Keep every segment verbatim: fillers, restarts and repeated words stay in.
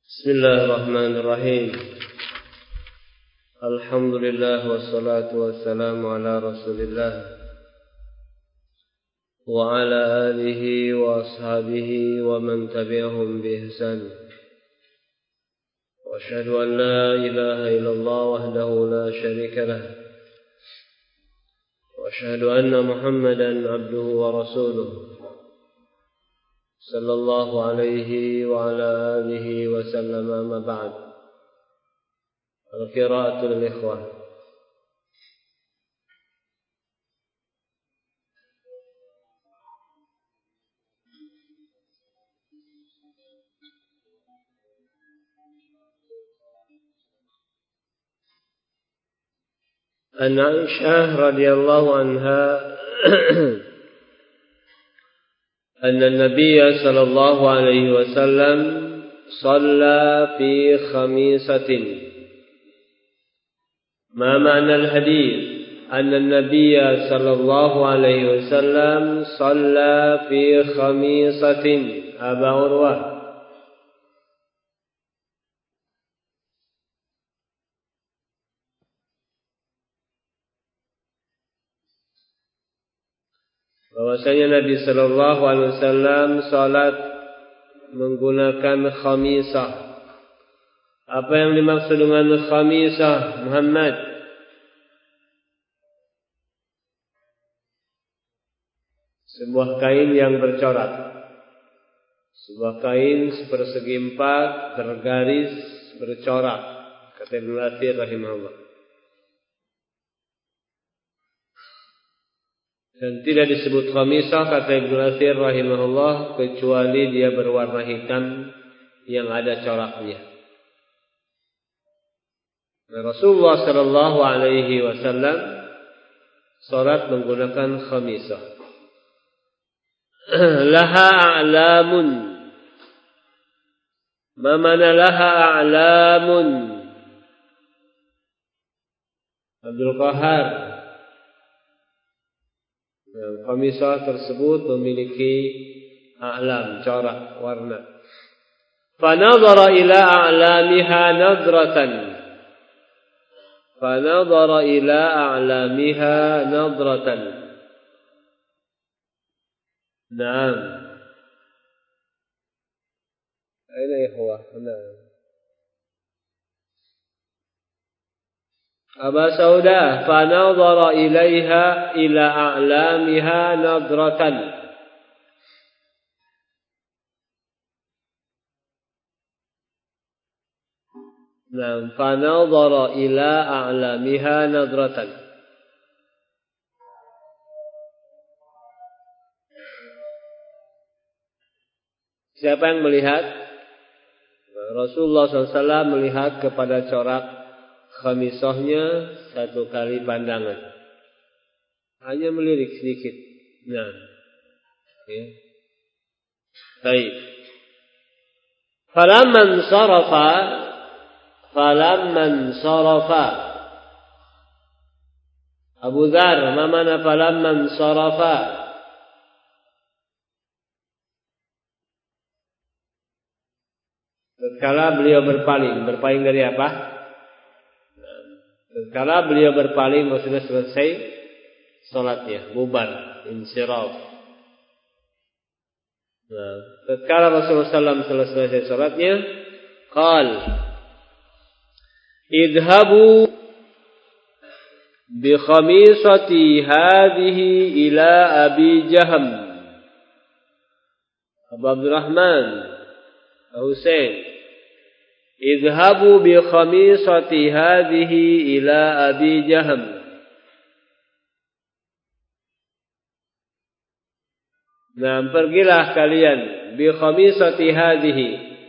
Bismillahirrahmanirrahim. Alhamdulillah wassalatu wassalamu ala Rasulillah wa ala alihi wa ashabihi wa man tabi'ahum bi ihsan. Wa asyhadu an la ilaha illallah wahdahu la syarika lah. Wa asyhadu anna Muhammadan abduhu wa rasuluh. Sallallahu alaihi wa ala alihi wa sallam, amma ba'd. Al-qira'atul ikhwah. An Aisyah radhiyallahu anha أن النبي صلى الله عليه وسلم صلى في خميسة. ما معنى الحديث؟ أن النبي صلى الله عليه وسلم صلى في خميسة. أبا عروة. Bahwasanya Nabi Sallallahu Alaihi Wasallam salat menggunakan khamisah. Apa yang dimaksud dengan khamisah, Muhammad? Sebuah kain yang bercorak. Sebuah kain sepersegi empat, bergaris, bercorak. Kata Ibnu Athir rahimahullah. Dan tidak disebut khamisah, kata Ibnu Athir rahimahullah, kecuali dia berwarna hitam yang ada coraknya. Nah, Rasulullah sallallahu alaihi wasallam salat menggunakan khamisah. Laha a'lamun. Ma mana laha a'lamun? Abdul Qahar. Khamisah tersebut memiliki a'lam, corak, warna. Fanadhara ila a'lamiha nadratan. Fanadhara ila a'lamiha nadratan. Naam. Aina ikhwah? Naam. Aba Saudah, fanadhara ilaiha ila a'lamiha nadratan. Nah, fanadhara ila a'lamiha nadratan. Siapa yang melihat? Rasulullah sallallahu alaihi wasallam melihat kepada corak khamisahnya satu kali pandangan. Hanya melirik sedikit. Nah. Ya. Baik. Falamman sarafa falamman sarafa Abu Dzar, ma mana falamman sarafa? Tatkala beliau berpaling, berpaling dari apa? Tatkala beliau berpaling, maksudnya selesai salatnya, bubar, insiraf. Nah, tatkala Rasulullah sallallahu alaihi wasallam selesai salatnya, qal, idhabu bi khamisati hadhihi ila Abi Jaham. Abu Abdurrahman Husain, idhabu bi khamisati hadhihi ila Abi Jaham. Nah, pergilah kalian bi khamisati hadhihi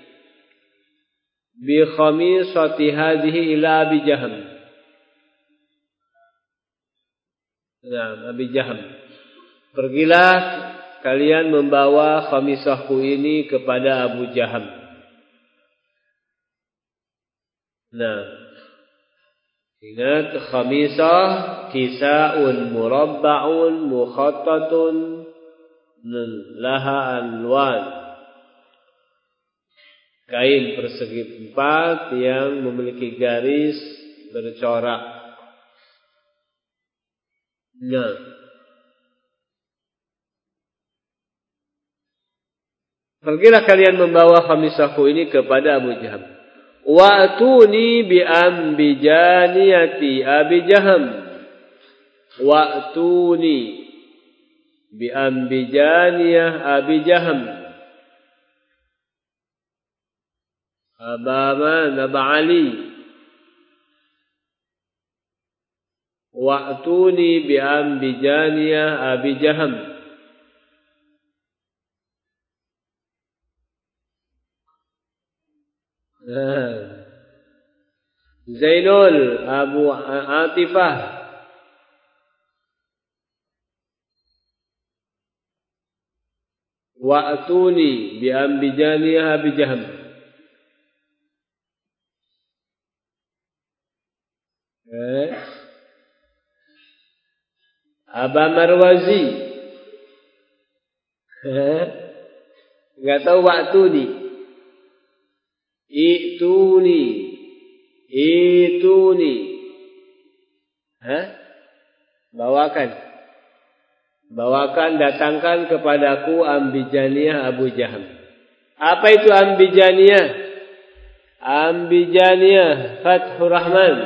bi khamisati hadhihi ila Abi Jaham. Nah, Abi Jaham. Pergilah kalian membawa khamisahku ini kepada Abu Jaham. Nah, ingat khamisah kisa'un murabba'un mukhattatun laha alwan. kain persegi empat yang memiliki garis bercorak. Nah, pergilah kalian membawa khamisahku ini kepada Abu Jaham. Wa'tuni bi ambijaniyati Abi Jaham. Wa'tuni bi ambijaniyah Abi Jaham. Abama Naba Ali. Wa'tuni bi ambijaniyah Abi Jaham. Zainul Abu Atifah. Wa'tuni bi ambijaniyah Abi Jaham. Eh? Aba Marwazi. Eh? Enggak tahu wa'tuni. Ituni. Ituni. Hah? Bawakan. Bawakan, datangkan kepadaku ambijaniyah Abu Jaham. Apa itu ambijaniyah? Ambijaniyah Fathur Rahman.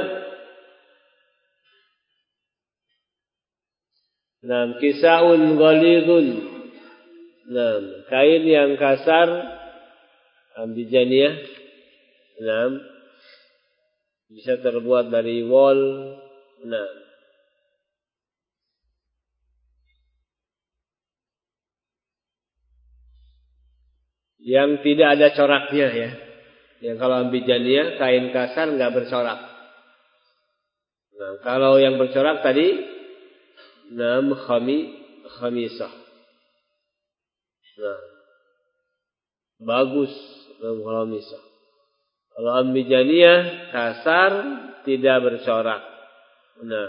Nam kisaun ghalidun. Nam kain yang kasar. Ambijaniyah. Nam bisa terbuat dari wol. Nam yang tidak ada coraknya ya. Yang kalau ambijaniyah kain kasar enggak bercorak. Nah, kalau yang bercorak tadi nam khami khamisah. Nah, bagus nam khamisah. Kalau ambijaniyah kasar tidak bercorak. Nah,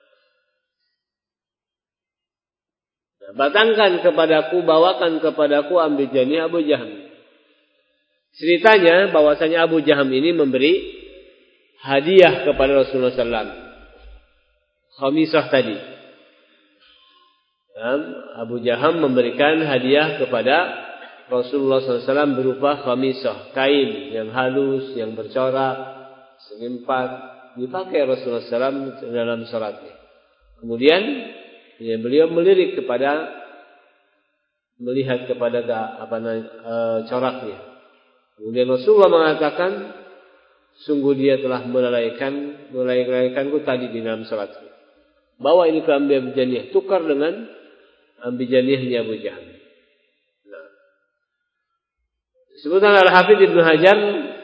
datangkan kepadaku, bawakan kepadaku ambijaniyah Abu Jaham. Ceritanya bahwasanya Abu Jaham ini memberi hadiah kepada Rasulullah sallallahu alaihi wasallam. Khamisah tadi. Abu Jaham memberikan hadiah kepada Rasulullah sallallahu alaihi wasallam berupa khamisah, kain yang halus, yang bercorak, segi empat, dipakai Rasulullah sallallahu alaihi wasallam dalam salatnya. Kemudian ya, beliau melirik kepada melihat kepada apa e, coraknya. Kemudian Rasulullah mengatakan, sungguh dia telah melalaikan melalaikanku tadi di dalam salatku. Bawa ini ke ambijaniyah, tukar dengan ambijaniyahnya Abu Jaham. Nah, sebutan Al-Hafidz Ibnu Hajar,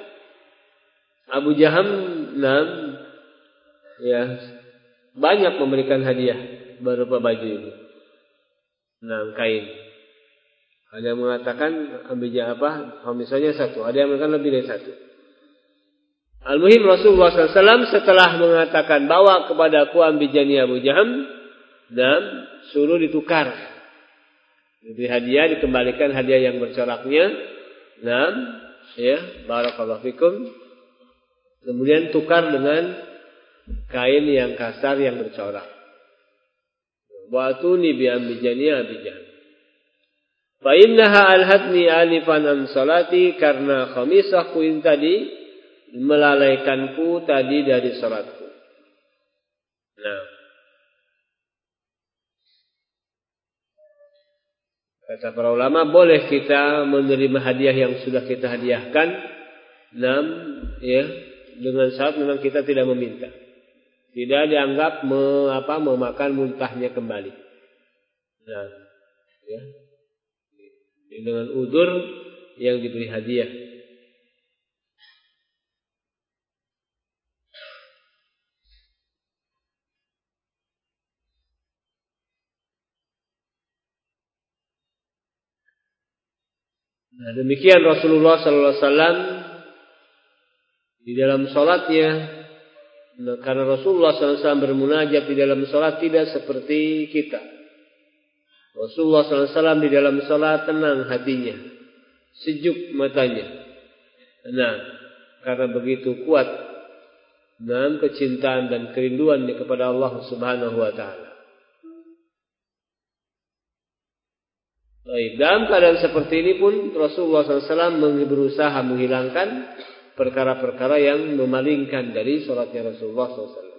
Abu Jaham, nah, ya banyak memberikan hadiah berupa baju ini. Nah, kain. Ada yang mengatakan ambilnya apa? Misalnya satu. Ada yang mengatakan lebih dari satu. Al-Muhim Rasulullah sallallahu alaihi wasallam setelah mengatakan bawa kepadaku ambijaniyah Abu Jaham dan suruh ditukar. Diberi hadiah, dikembalikan hadiah yang bercoraknya. Nah, ya, barakallahu fikum. Kemudian tukar dengan kain yang kasar yang bercorak. Wa'tuni bi ambijaniyah Abi Jaham. Fa innaha alhatni alifan an salati, karena khamisahku ini tadi melalaikanku tadi dari salatku. Nah, kata para ulama, boleh kita menerima hadiah yang sudah kita hadiahkan, nam, ya, dengan syarat memang kita tidak meminta, tidak dianggap me, apa, memakan muntahnya kembali. Nah, ya, dengan udzur yang diberi hadiah. Nah, demikian Rasulullah sallallahu alaihi wasallam di dalam salatnya. Nah, karena Rasulullah sallallahu alaihi wasallam bermunajat di dalam salat tidak seperti kita. Rasulullah sallallahu alaihi wasallam di dalam salat tenang hatinya, sejuk matanya. Nah, karena begitu kuat dalam kecintaan dan kerinduannya kepada Allah Subhanahu wa taala. Baik, dalam keadaan seperti ini pun Rasulullah sallallahu alaihi wasallam berusaha menghilangkan perkara-perkara yang memalingkan dari salatnya Rasulullah sallallahu alaihi wasallam.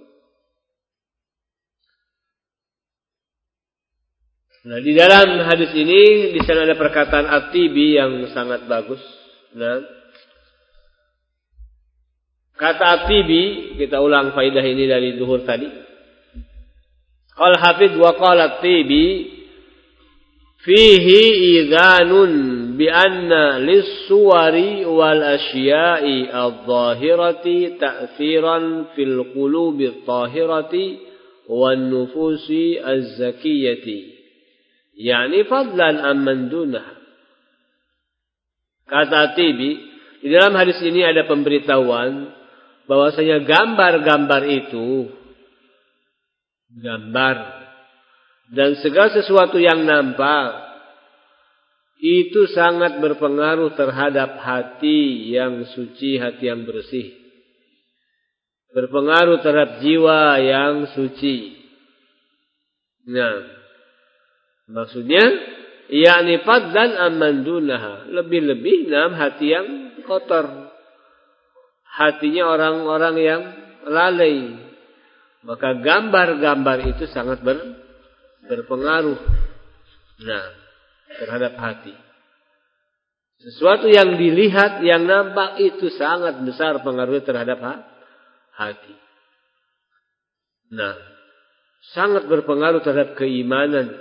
Nah, di dalam hadis ini di sana ada perkataan At-Tibi yang sangat bagus. Nah, kata At-Tibi, kita ulang faidah ini dari zuhur tadi. Al-Hafidh wa qala At-Tibi fihi idhanun bi anna lis-suwari wal asya'i adh-dhahirati ta'thiran fil qulubi adh-dhahirati wan nufusi az-zakiyati. Yani fadlan amman dunah. Kata Tibi, di dalam hadis ini ada pemberitahuan bahwasanya gambar-gambar itu gambar dan segala sesuatu yang nampak itu sangat berpengaruh terhadap hati yang suci, hati yang bersih. Berpengaruh terhadap jiwa yang suci. Nah, maksudnya, yakni fadlan amman dunaha, lebih-lebih dalam hati yang kotor. Hatinya orang-orang yang lalai. Maka gambar-gambar itu sangat ber, berpengaruh. Nah, terhadap hati. Sesuatu yang dilihat, yang nampak itu sangat besar pengaruhnya terhadap hati. Nah, sangat berpengaruh terhadap keimanan.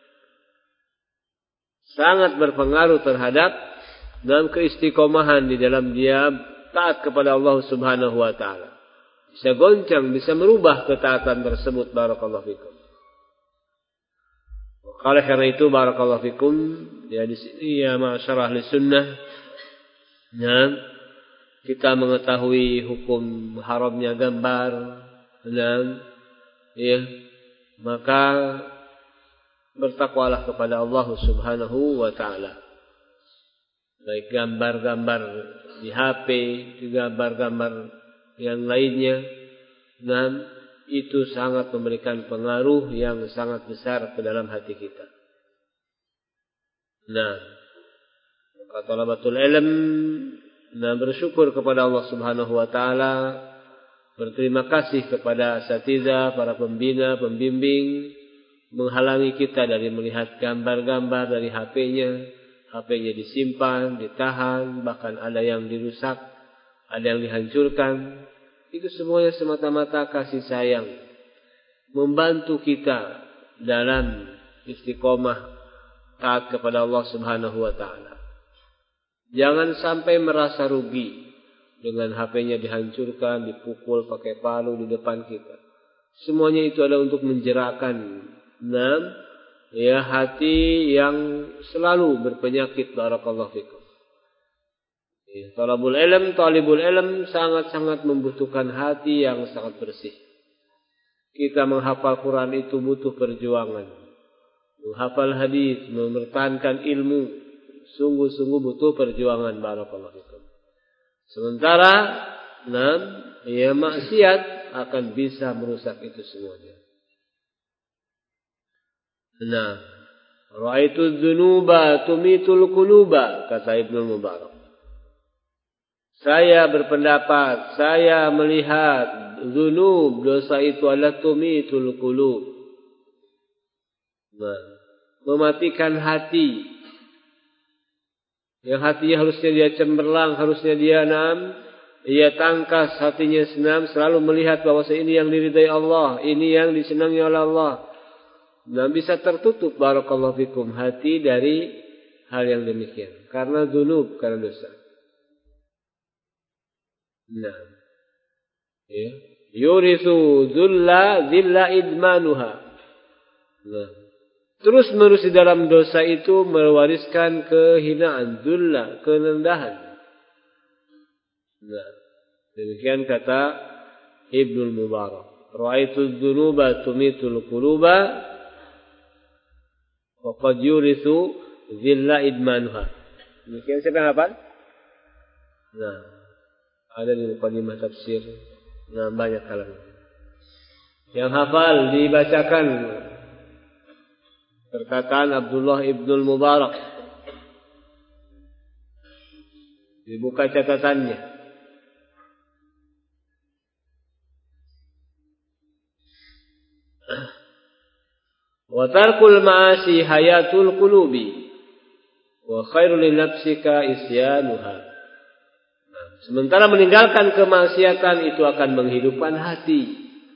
Sangat berpengaruh terhadap dalam keistiqomahan di dalam dia taat kepada Allah Subhanahu wa taala. Bisa goncang, bisa merubah ketaatan tersebut. Barakallahu fikum. Oleh karena itu barakallahu fikum, ya di sini ya ma'syar ahli sunnah, ya, kita mengetahui hukum haramnya gambar, dan ya, maka bertakwalah kepada Allah Subhanahu wa taala. Baik gambar-gambar di H P, gambar-gambar yang lainnya, dan itu sangat memberikan pengaruh yang sangat besar ke dalam hati kita. Nah, kata talabatul ilm, nah bersyukur kepada Allah Subhanahu wa taala, berterima kasih kepada asatidzah, para pembina, pembimbing, menghalangi kita dari melihat gambar-gambar dari H P-nya. H P-nya disimpan, ditahan, bahkan ada yang dirusak, ada yang dihancurkan. Itu semuanya semata-mata kasih sayang, membantu kita dalam istiqomah taat kepada Allah Subhanahu wa taala. Jangan sampai merasa rugi dengan H P-nya dihancurkan, dipukul pakai palu di depan kita. Semuanya itu adalah untuk menjerakkan enam ya hati yang selalu berpenyakit. Barakallahu fikum. Ya, talabul ilm, talibul ilm sangat-sangat membutuhkan hati yang sangat bersih. Kita menghafal Quran itu butuh perjuangan. Menghafal hadis, mempertahankan ilmu, sungguh-sungguh butuh perjuangan. Barakallahu fikum. Sementara enam ya maksiat akan bisa merusak itu semuanya. Nah, ra'aitu dzunuba tumitul quluba, kata Ibnu Mubarak. Saya berpendapat, saya melihat dzunub, dosa itu adalah tumitul qulub. Nah, mematikan hati. Yang hatinya harusnya dia cemerlang, harusnya dia enam, ia tangkas, hatinya senam, selalu melihat bahwa ini yang diridai Allah, ini yang disenangi oleh Allah. Nah, bisa tertutup barakallahu fikum hati dari hal yang demikian karena dzunub, karena dosa. Nah, ya, yurisu dzulla dzilla idmanuha. Nah, terus menerus di dalam dosa itu mewariskan kehinaan, dzulla, kerendahan. Nah, demikian kata Ibnu Mubarak. Ra'aitu dzunuba tumitul quluba wa qad yurithu dzilla idmanuha. Demikian siapa yang hafal? Nah, Ada di muqaddimah tafsir. Nah, banyak kalangan. Yang hafal dibacakan perkataan Abdullah ibnul Mubarak. Dibuka catatannya. Wa tarkul ma'asi hayatul qulubi wa khairul linafsika isyanuha. Sementara meninggalkan kemaksiatan itu akan menghidupkan hati.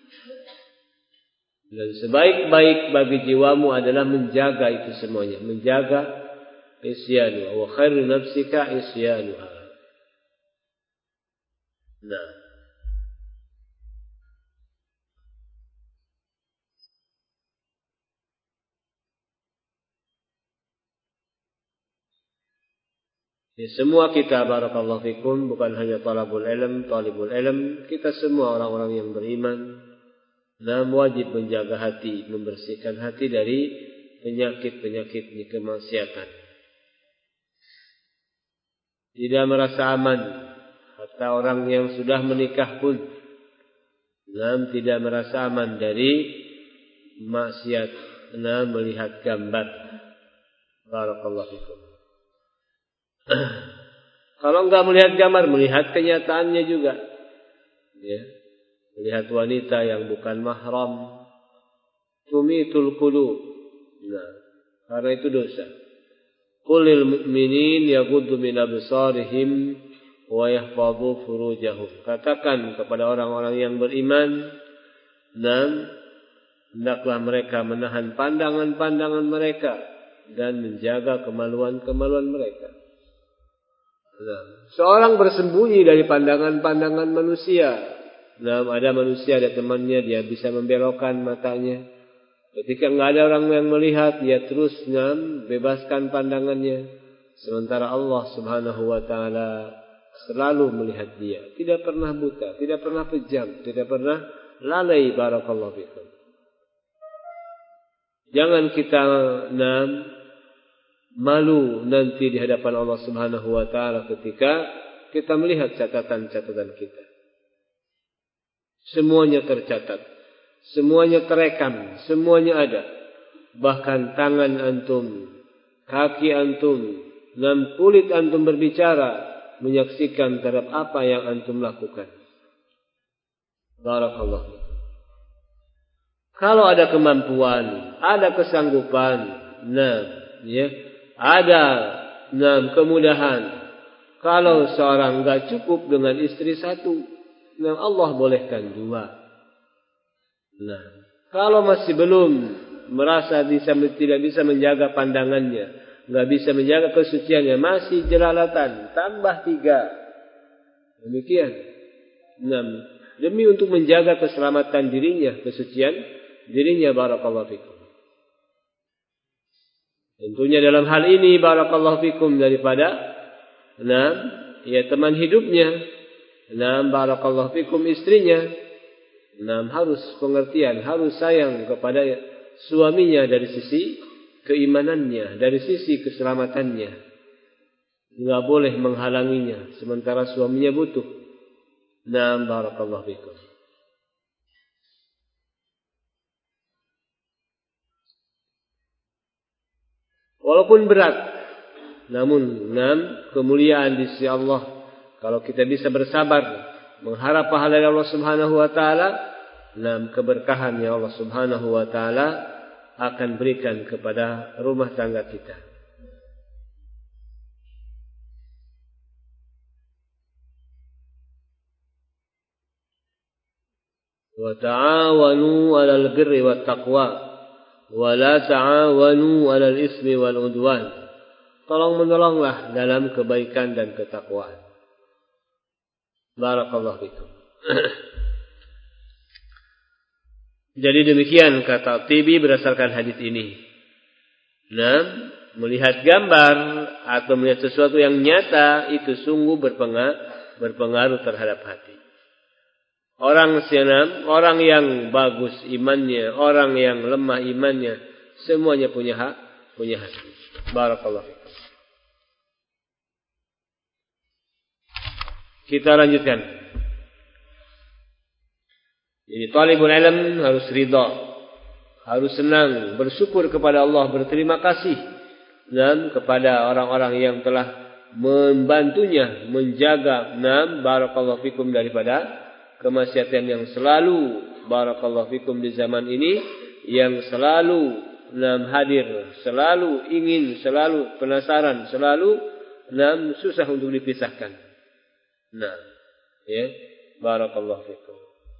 Dan sebaik-baik bagi jiwamu adalah menjaga itu semuanya. Menjaga isyanuha. Wa khairul nafsika isyanuha. Nah. Ya, semua kita barakallahu fikum, bukan hanya talabul ilm, talibul ilm, kita semua orang-orang yang beriman, dan wajib menjaga hati, membersihkan hati dari penyakit-penyakit kemaksiatan. Tidak merasa aman, hatta orang yang sudah menikah pun, dan tidak merasa aman dari maksiat, dan melihat gambar. Barakallahu fikum. Kalau enggak melihat gambar, melihat kenyataannya juga. Ya. Melihat wanita yang bukan mahram. Tumitul qulub. Nah, karena itu dosa. Qulil mu'minin yaghuddu min absarihim wa yahfadhu furujahum. Katakan kepada orang-orang yang beriman, dan hendaklah mereka menahan pandangan-pandangan mereka dan menjaga kemaluan-kemaluan mereka. Nah, seorang bersembunyi dari pandangan-pandangan manusia. Nah, ada manusia, ada temannya, dia bisa membelokkan matanya. Ketika enggak ada orang yang melihat, dia terus ngam, bebaskan pandangannya. Sementara Allah Subhanahu wa taala selalu melihat dia, tidak pernah buta, tidak pernah pejam, tidak pernah lalai. Barakallahu fikum. Jangan kita nam malu nanti di hadapan Allah Subhanahu wa taala ketika kita melihat catatan-catatan kita. Semuanya tercatat, semuanya terekam, semuanya ada. Bahkan tangan antum, kaki antum, dan kulit antum berbicara, menyaksikan terhadap apa yang antum lakukan. Barakallahu. Kalau ada kemampuan, ada kesanggupan, nah, ya, ada nah, kemudahan. Kalau seorang enggak cukup dengan istri satu, nah Allah bolehkan dua. Nah, kalau masih belum merasa bisa tidak bisa menjaga pandangannya, enggak bisa menjaga kesuciannya, masih jelalatan, tambah tiga. Demikian. Nah, demi untuk menjaga keselamatan dirinya, kesucian dirinya. Barakallahu fikum. Tentunya dalam hal ini barakallahu fikum daripada nah, ya teman hidupnya, nah barakallahu fikum istrinya, nah harus pengertian, harus sayang kepada suaminya dari sisi keimanannya, dari sisi keselamatannya. Enggak boleh menghalanginya sementara suaminya butuh. Nah barakallahu fikum. Walaupun berat, namun enam kemuliaan di sisi Allah. Kalau kita bisa bersabar, mengharap pahala dari Allah Subhanahu wa taala, enam keberkahan yang Allah Subhanahu wa taala akan berikan kepada rumah tangga kita. Wa ta'awanu 'alal birri wat taqwa. Wala ta'awanu 'alal ismi wal 'udwan. Tolong menolonglah dalam kebaikan dan ketakwaan. Barakallahu fikum. Jadi demikian kata Tibi berdasarkan hadis ini. Nah, melihat gambar atau melihat sesuatu yang nyata itu sungguh berpengaruh, berpengaruh terhadap hati. Orang senam, orang yang bagus imannya, orang yang lemah imannya, semuanya punya hak, punya hati. Barakallahu fikum. Kita lanjutkan. Jadi talibul ilm harus ridha, harus senang, bersyukur kepada Allah, berterima kasih dan kepada orang-orang yang telah membantunya menjaga nam barakallahu fikum daripada kemaksiatan yang selalu barakallahu fikum di zaman ini, yang selalu nam hadir, selalu ingin, selalu penasaran, selalu nam susah untuk dipisahkan. Nah, ya, barakallahu fikum.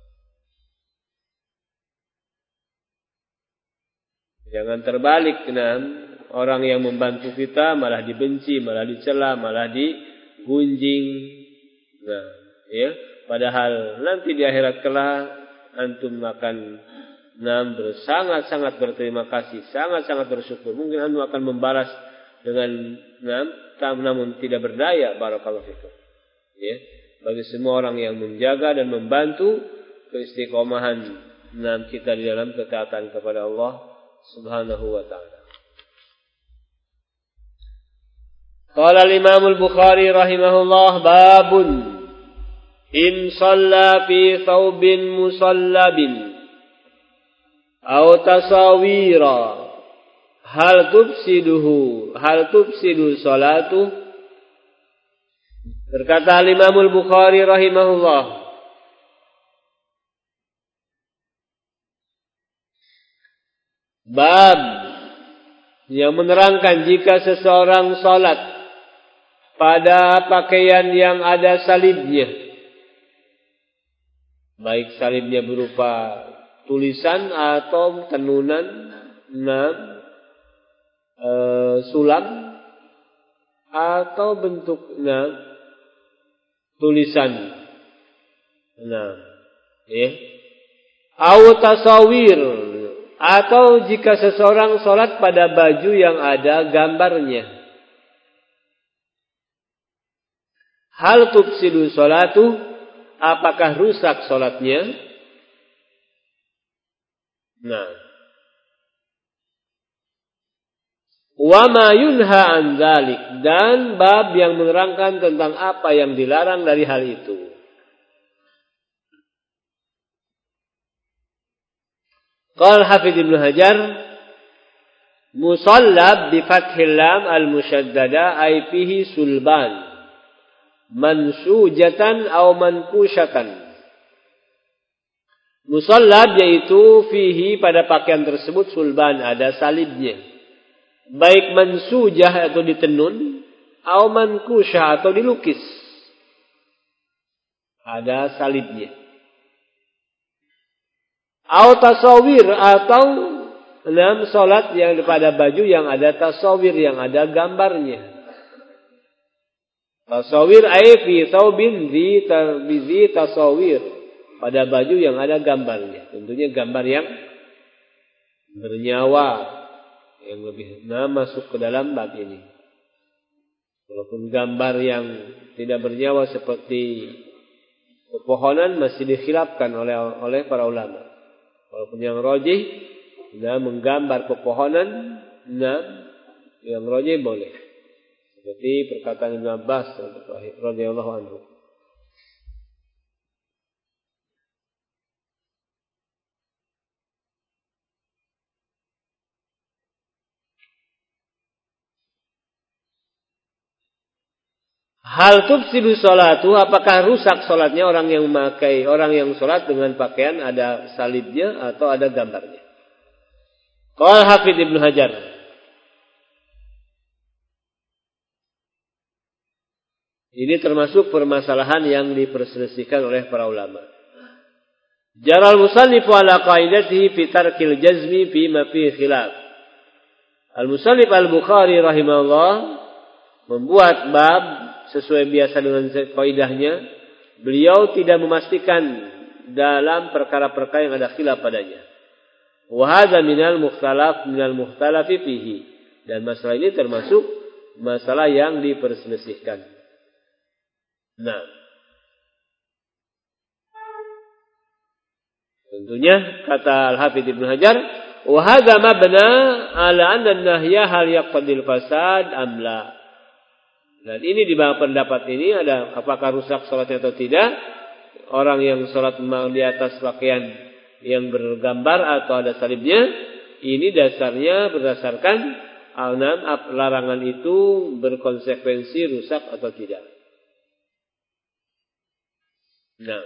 Jangan terbalik, nam, orang yang membantu kita malah dibenci, malah dicela, malah digunjing. Nah, ya, padahal nanti di akhirat kelak antum akan nam sangat-sangat berterima kasih, sangat-sangat bersyukur. Mungkin antum akan membalas dengan nam, namun tidak berdaya. Barakallahu fikum. Ya, bagi semua orang yang menjaga dan membantu keistiqomahan nam kita di dalam ketaatan kepada Allah Subhanahu wa ta'ala. Qala al-Imam al-Bukhari rahimahullah, babun in shalla fi thawbin musallabin aw tasawira hal tufsiduhu hal tufsidu salatu. Berkata al-Imam al-Bukhari rahimahullah, bab yang menerangkan jika seseorang salat pada pakaian yang ada salibnya, baik salibnya berupa tulisan atau tenunan enam e, sulam atau bentuk enam tulisan enam ya, au tasawir, atau jika seseorang sholat pada baju yang ada gambarnya. Hal tufsidu sholatu, apakah rusak sholatnya? Nah, wa ma yunha an dzalik, dan bab yang menerangkan tentang apa yang dilarang dari hal itu. Qala Hafidz Ibnu Hajar, musallab bi fathil lam al musyaddada ay fihi sulban mansujatan aw mankushatan. Musallab yaitu fihi pada pakaian tersebut sulban, ada salibnya, baik mansujah atau ditenun, aw mankushah atau dilukis, ada salibnya. Au tasawir, atau enam salat yang pada baju yang ada tasawir, yang ada gambarnya. Tasawir ay fi thawbin zi tasawir, pada baju yang ada gambarnya. Tentunya gambar yang bernyawa, yang lebih nah, masuk ke dalam bab ini. Walaupun gambar yang tidak bernyawa seperti pepohonan masih dikhilafkan oleh oleh para ulama. Walaupun yang rajih, nah, menggambar pepohonan, nah, yang rajih boleh. Seperti perkataan Ibnu Abbas radhiyallahu anhu. Hal tufsidu salatu, apakah rusak salatnya orang yang memakai, orang yang salat dengan pakaian ada salibnya atau ada gambarnya. Qala Hafidz Ibnu Hajar, ini termasuk permasalahan yang diperselisihkan oleh para ulama. Jaral musannifu ala qaidatihi fi tarkil jazmi fi ma fi khilaf. Al-Musannif Al-Bukhari rahimahullah membuat bab sesuai biasa dengan kaidahnya. Beliau tidak memastikan dalam perkara-perkara yang ada khilaf padanya. Wa hadza minal mukhtalaf minal mukhtalafi fihi, dan masalah ini termasuk masalah yang diperselisihkan. Nah, tentunya kata Al-Hafidz Ibnu Hajar, wa hadza mabna ala anna an-nahya hal yaqtadil fasad am la. Dan ini di bawah pendapat ini ada apakah rusak salatnya atau tidak. Orang yang salat di atas pakaian yang bergambar atau ada salibnya, ini dasarnya berdasarkan al-nam larangan itu berkonsekuensi rusak atau tidak. Nah,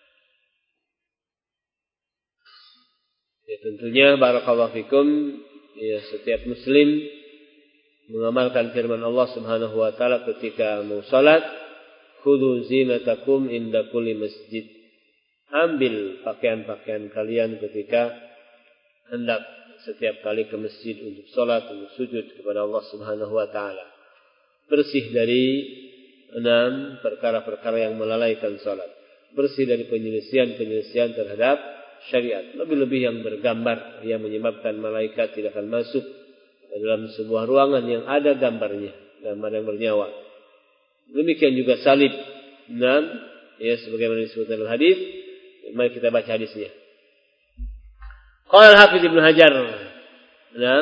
ya tentunya barakallahu fikum, ya setiap muslim mengamalkan firman Allah Subhanahu wa taala ketika mau salat, khudhu zinatakum inda kulli masjid. Ambil pakaian-pakaian kalian ketika hendak setiap kali ke masjid untuk salat, untuk sujud kepada Allah Subhanahu wa taala. Bersih dari enam perkara-perkara yang melalaikan salat. Bersih dari penyelisihan-penyelisihan terhadap syariat. Lebih-lebih yang bergambar yang menyebabkan malaikat tidak akan masuk dalam sebuah ruangan yang ada gambarnya, gambar yang bernyawa. Demikian juga salib. Enam, ya sebagaimana disebutkan dalam hadis. Mari kita baca hadisnya. Qala al-Hafidz Ibnu Hajar. Enam.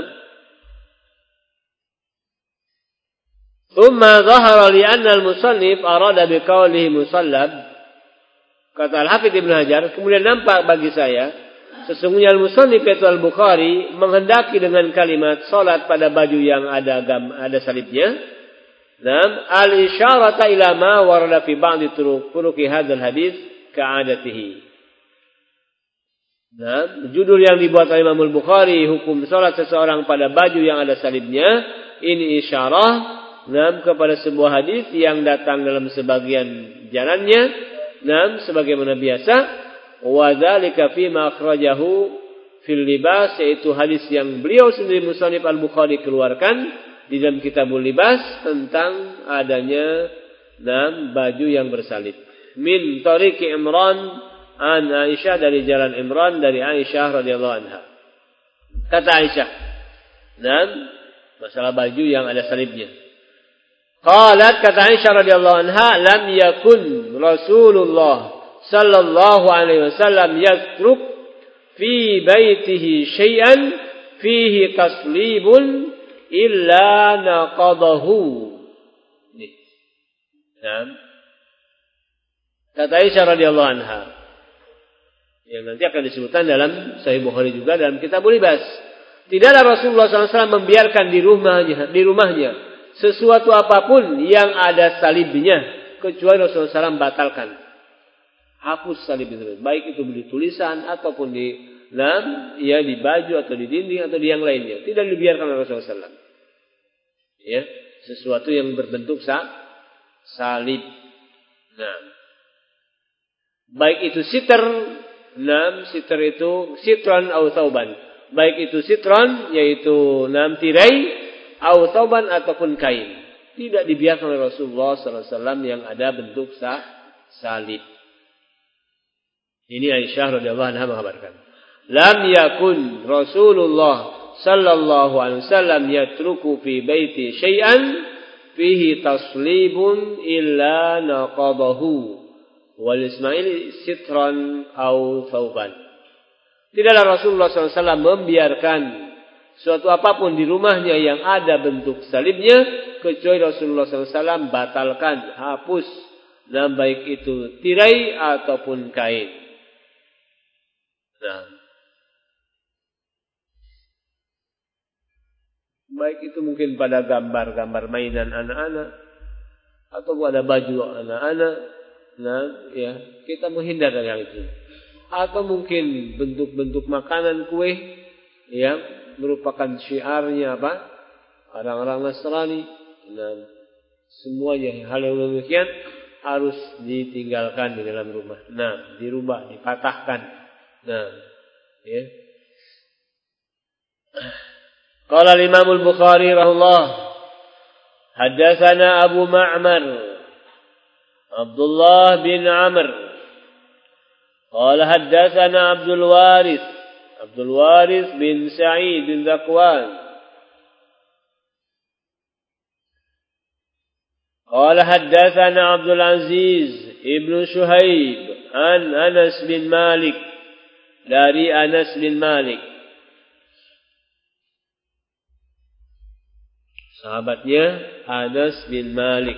Tsumma dhahara li anna al-musannif arada biqaulihi musallab. Kata Al-Hafidz Ibnu Hajar, kemudian nampak bagi saya sesungguhnya al-musannif yaitu Al-Bukhari menghendaki dengan kalimat salat pada baju yang ada gam, ada salibnya. Nam al-isyarata ila ma warada fi ba'd turuq turuqi hadzal hadis ka'adatihi. Nam judul yang dibuat oleh Imam Al-Bukhari hukum salat seseorang pada baju yang ada salibnya, ini isyarah nam kepada sebuah hadis yang datang dalam sebagian jalannya, nam sebagaimana biasa. Wa dzalika fi ma akhrajahu fil libas, yaitu hadis yang beliau sendiri musannif Al-Bukhari keluarkan di dalam Kitabul Libas tentang adanya enam baju yang bersalib. Min tariqi Imran an Aisyah, dari jalan Imran dari Aisyah radhiyallahu anha. Kata Aisyah, enam masalah baju yang ada salibnya. Qalat, kata Aisyah radhiyallahu anha, lam yakun Rasulullah sallallahu alaihi wasallam yatruk fi baitihi syai'an fihi taslibun illa naqadahu. Nah, kata Aisyah radhiyallahu anha yang nanti akan disebutkan dalam Sahih Bukhari juga dalam Kitabul Libas. Tidaklah Rasulullah sallallahu alaihi wasallam membiarkan di rumahnya, di rumahnya sesuatu apapun yang ada salibnya kecuali Rasulullah sallallahu alaihi wasallam batalkan. Hapus salib itu, baik itu di tulisan ataupun di nam, ya di baju atau di dinding atau di yang lainnya, tidak dibiarkan oleh Rasulullah sallallahu alaihi wasallam. Ya, sesuatu yang berbentuk sa, salib. Nah, baik itu sitr, nam sitr itu sitran atau thauban, baik itu sitran yaitu nam tirai, atau thauban ataupun kain, tidak dibiarkan oleh Rasulullah sallallahu alaihi wasallam yang ada bentuk sa, salib. Ini Aisyah radhiyallahu anha mengabarkan. Lam yakun Rasulullah sallallahu alaihi wasallam yatruku fi baiti syai'an fihi taslibun illa naqadahu wal ismail sitran au thawban. Tidaklah Rasulullah sallallahu alaihi wasallam membiarkan suatu apapun di rumahnya yang ada bentuk salibnya kecuali Rasulullah sallallahu alaihi wasallam batalkan, hapus, dan baik itu tirai ataupun kain. Nah, baik itu mungkin pada gambar-gambar mainan anak-anak atau pada baju anak-anak, nah ya kita menghindar dari hal itu. Atau mungkin bentuk-bentuk makanan kue yang merupakan syiarnya apa? Orang-orang Nasrani. Nah, semuanya hal yang demikian harus ditinggalkan di dalam rumah. Nah, dirubah, dipatahkan. Nah, ya. Qala al-Imam al-Bukhari rahimahullah, haddatsana Abu Ma'mar Abdullah bin Amr qala haddatsana Abdul Waris Abdul Waris bin Sa'id bin Zakwan qala haddatsana Abdul Aziz ibn Shuhaib an Anas bin Malik, dari Anas bin Malik Sahabatnya Anas bin Malik.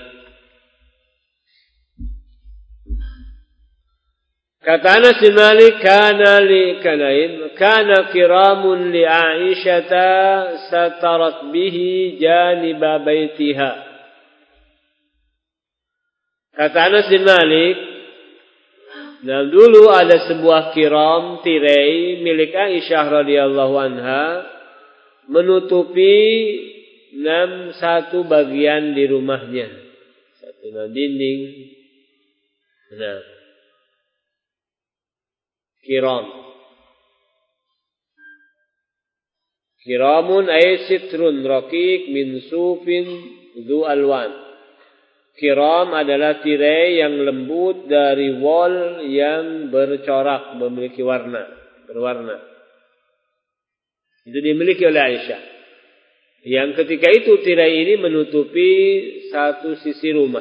Kata Anas bin Malik, kana li kanain, kana kiramun li Aisyata satarat bihi janiba baitiha. Kata Anas bin Malik, nah dulu ada sebuah kiram tirai milik Aisyah radhiyallahu anha menutupi enam satu bagian di rumahnya, satu dinding. Nah, kiram. Kiramun ay sitrun raqiq min sufin dzu alwan. Kiram adalah tirai yang lembut dari wol yang bercorak, memiliki warna, berwarna. Itu dimiliki oleh Aisyah. Yang ketika itu tirai ini menutupi satu sisi rumah.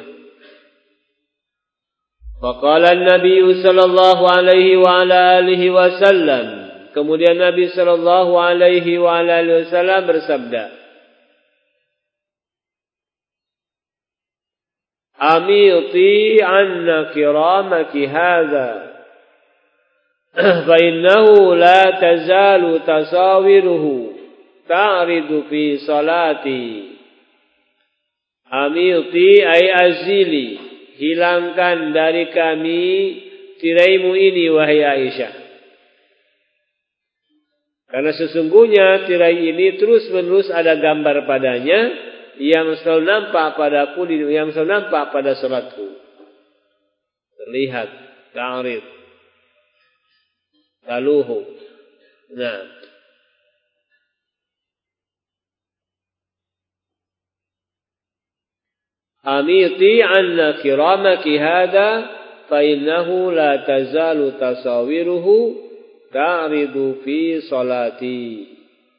Faqala an-nabiy sallallahu alaihi wa ala alihi wasallam. Kemudian Nabi sallallahu alaihi wa ala alihi wasallam bersabda, Amiti anna kiramaki hadha fa innahu la tazalu tasawiruhu ta'ridu fi salati. Amiti ay azili, hilangkan dari kami tiraimu ini wahai Aisyah. Karena sesungguhnya tirai ini terus menerus ada gambar padanya yang selalu nampak padaku, yang selalu nampak pada salatku. Terlihat, ta'rid, taluhu. Nah, amiti anna kiramaki hadha fa innahu la tazalu tasawiruhu ta'ridu fi salati.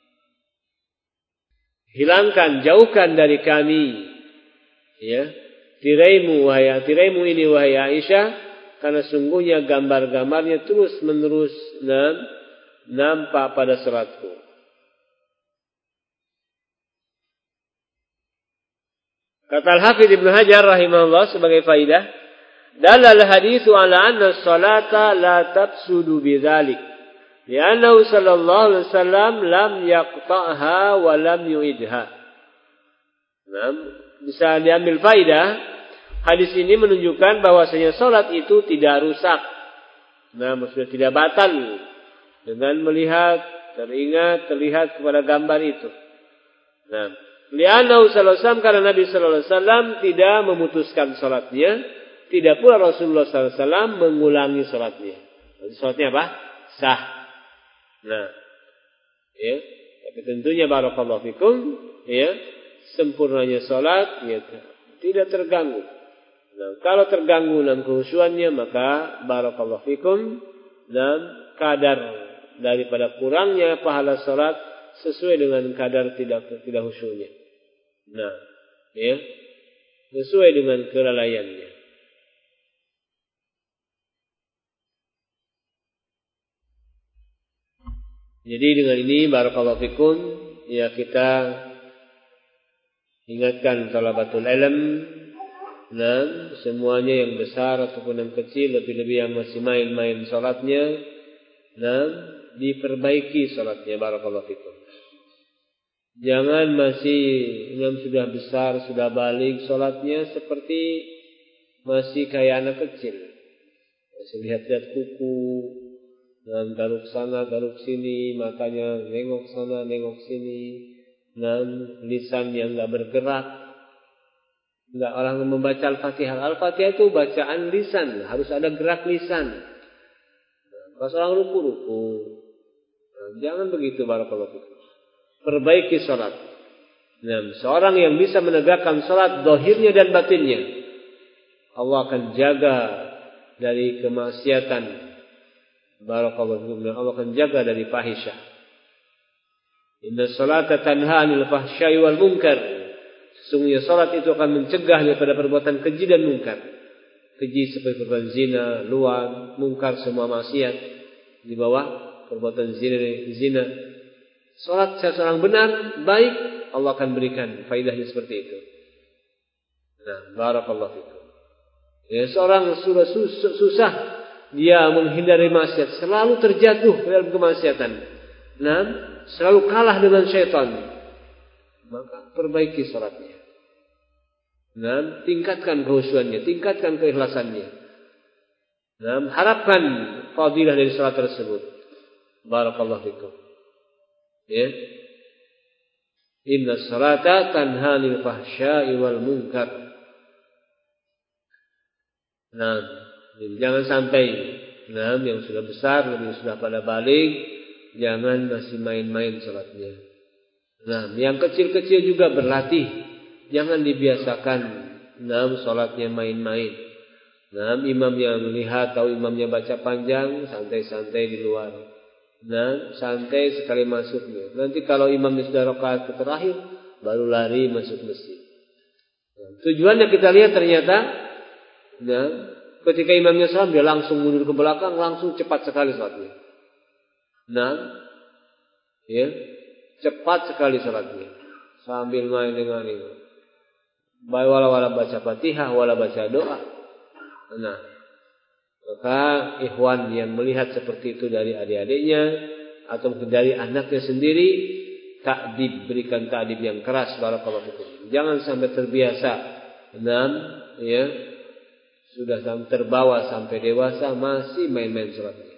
Hilangkan, jauhkan dari kami, ya, tiraimu wahai tiraimu ini wahai Aisyah, karena sungguhnya gambar-gambarnya terus menerus nampak pada salatku. Kata Al-Hafidz Ibnu Hajar rahimahullah sebagai faidah, dalal haditsu ala anna as-salata la tafsudu bidzalik. Li'annahu sallallahu alaihi wasallam lam yaqta'ha wa lam yu'idha. Nah, bisa diambil faidah, hadis ini menunjukkan bahwasanya salat itu tidak rusak. Nah, maksudnya tidak batal dengan melihat, teringat, terlihat kepada gambar itu. Nah, li'annahu sallallahu alaihi wasallam, karena Nabi sallallahu alaihi wasallam tidak memutuskan salatnya, tidak pula Rasulullah sallallahu alaihi wasallam mengulangi salatnya. Salatnya apa? Sah. Nah, ya, tapi tentunya barakallahu fikum, ya, sempurnanya salat ya tidak terganggu. Nah, kalau terganggu dalam kehusuannya, maka barakallahu fikum, dan kadar daripada kurangnya pahala salat sesuai dengan kadar tidak tidak khusyuknya. Nah, ya, sesuai dengan kelalaiannya. Jadi dengan ini barakallahu fikum, ya, kita ingatkan talabatul ilm, dan semuanya yang besar ataupun yang kecil, lebih-lebih yang masih main-main salatnya, dan diperbaiki salatnya barakallahu fikum. Jangan masih yang sudah besar, sudah balik salatnya seperti masih kayak anak kecil. Masih lihat-lihat kuku, dan garuk sana, garuk sini, matanya nengok sana, nengok sini, dan lisan yang enggak bergerak. Enggak, orang membaca Al-Fatihah. Al-Fatihah itu bacaan lisan, harus ada gerak lisan. Pas orang ruku-ruku, nah, jangan begitu barakallahu fikum. Perbaiki salat. Nah, seorang yang bisa menegakkan salat zahirnya dan batinnya, Allah akan jaga dari kemaksiatan. Barakallahu fikum, Allah akan jaga dari fahisyah. Inna salata tanha 'anil fahsya'i wal munkar. Sesungguhnya salat itu akan mencegah daripada perbuatan keji dan munkar. Keji seperti perbuatan zina, luwat, munkar semua maksiat di bawah perbuatan zina. Zina. Salat seseorang benar, baik, Allah akan berikan faedahnya seperti itu. Nah, barakallahu fikum. Ya, seorang sudah susah dia menghindari maksiat, selalu terjatuh dalam kemaksiatan. Nah, selalu kalah dengan syaitan. Maka perbaiki salatnya. Nah, tingkatkan kekhusyuannya, tingkatkan keikhlasannya. Nah, harapkan fadilah dari salat tersebut. Barakallahu fikum. Ya. Inna salata tanha 'anil fahsya'i wal munkar. Nah, jangan sampai nah, yang sudah besar, lebih sudah pada balik, jangan masih main-main salatnya. Nah, yang kecil-kecil juga berlatih, jangan dibiasakan nah, salatnya main-main. Nah, imam yang melihat tahu imamnya baca panjang, santai-santai di luar. Nah, santai sekali masuknya. Nanti kalau imamnya sudah rakaat terakhir, baru lari masuk masjid. Nah, tujuannya kita lihat ternyata, nah, ketika imamnya salam dia langsung mundur ke belakang, langsung cepat sekali salatnya. Nah, ya, cepat sekali salatnya. Sambil main dengan itu. Baik wala-wala baca Fatihah, wala baca doa. Nah, maka ikhwan yang melihat seperti itu dari adik-adiknya atau dari anaknya sendiri, takdib, berikan takdib yang keras. Barakallahu fikum. Jangan sampai terbiasa. Enam, ya, sudah terbawa sampai dewasa masih main-main salatnya.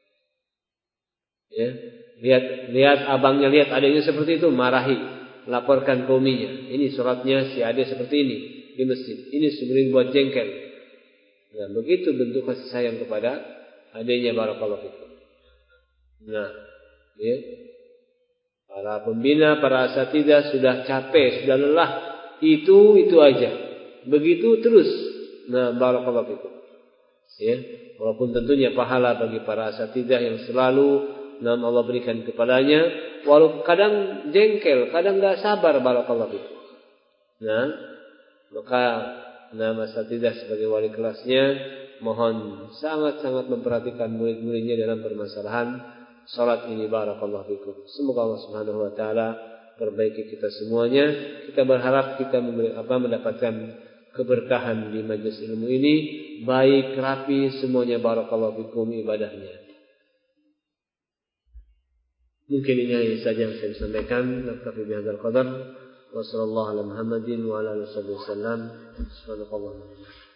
Ya, lihat lihat abangnya, lihat adiknya seperti itu, marahi, laporkan ke uminya. Ini salatnya si adik seperti ini di masjid. Ini sumring buat jengkel. Nah, begitu bentuk kasih sayang kepada adiknya. Barakallahu fikum. Nah, ya. Para pembina, para asatidzah sudah capek, sudah lelah. Itu itu aja. Begitu terus. Nah, barakallahu fikum. Ya, walaupun tentunya pahala bagi para asatidzah yang selalu nama Allah berikan kepadanya, walaupun kadang jengkel, kadang enggak sabar, barakallahu fikum. Nah, maka nama asatidzah sebagai wali kelasnya mohon sangat-sangat memperhatikan murid-muridnya dalam permasalahan salat ini. Barakallahu fikum. Semoga Allah Subhanahu wa taala perbaiki kita semuanya. Kita berharap kita memberi, apa, mendapatkan keberkahan di majelis ilmu ini, baik rapi semuanya. Barakallahu fikum ibadahnya. Mungkin ini saja yang saya sampaikan. Naktafi bihadzal qadar. Wassallallahu ala Muhammadin wa ala alihi wasallam. Subhanallah.